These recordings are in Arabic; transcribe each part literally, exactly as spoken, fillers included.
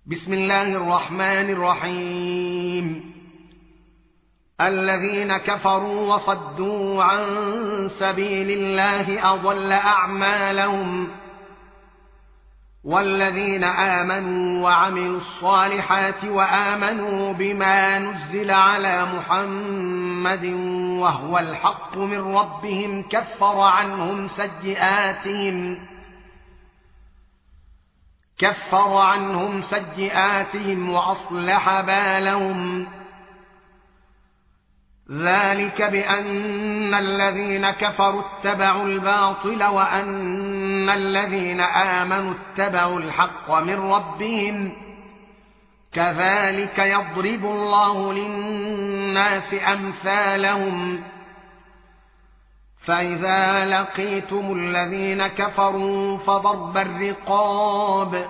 بسم الله الرحمن الرحيم الذين كفروا وصدوا عن سبيل الله أضل أعمالهم والذين آمنوا وعملوا الصالحات وآمنوا بما نزل على محمد وهو الحق من ربهم كفر عنهم سيئاتهم كفر عنهم سيئاتهم وأصلح بالهم ذلك بأن الذين كفروا اتبعوا الباطل وأن الذين آمنوا اتبعوا الحق من ربهم كذلك يضرب الله للناس أمثالهم فإذا لقيتم الذين كفروا فضرب الرقاب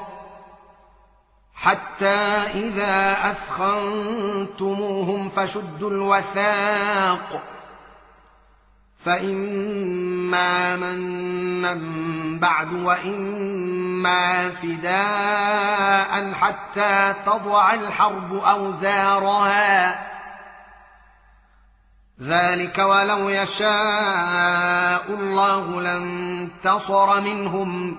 حتى إذا أثخنتموهم فشدوا الوثاق فإما منا بعد وإما فداء حتى تضع الحرب أوزارها ذلك ولو يشاء الله لانتصر منهم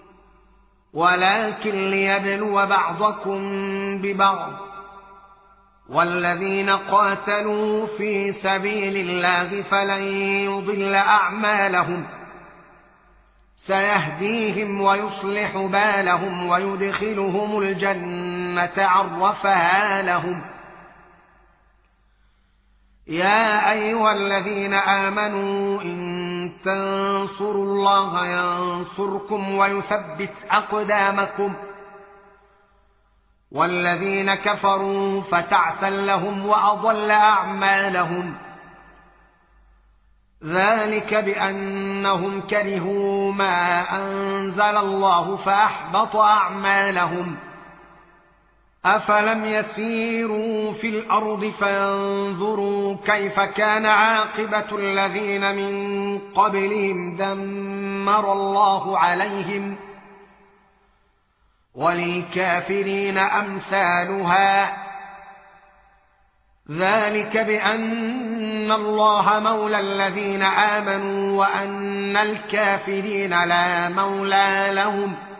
ولكن ليبلو بعضكم ببعض والذين قاتلوا في سبيل الله فلن يضل أعمالهم سيهديهم ويصلح بالهم ويدخلهم الجنة عرفها لهم يا أيها الذين آمنوا إن تنصروا الله ينصركم ويثبت أقدامكم والذين كفروا فتعسا لهم وأضل أعمالهم ذلك بأنهم كرهوا ما أنزل الله فأحبط أعمالهم أفلم يسيروا في الأرض فينظروا كيف كان عاقبة الذين من قبلهم دمر الله عليهم وللكافرين أمثالها ذلك بأن الله مولى الذين آمنوا وأن الكافرين لا مولى لهم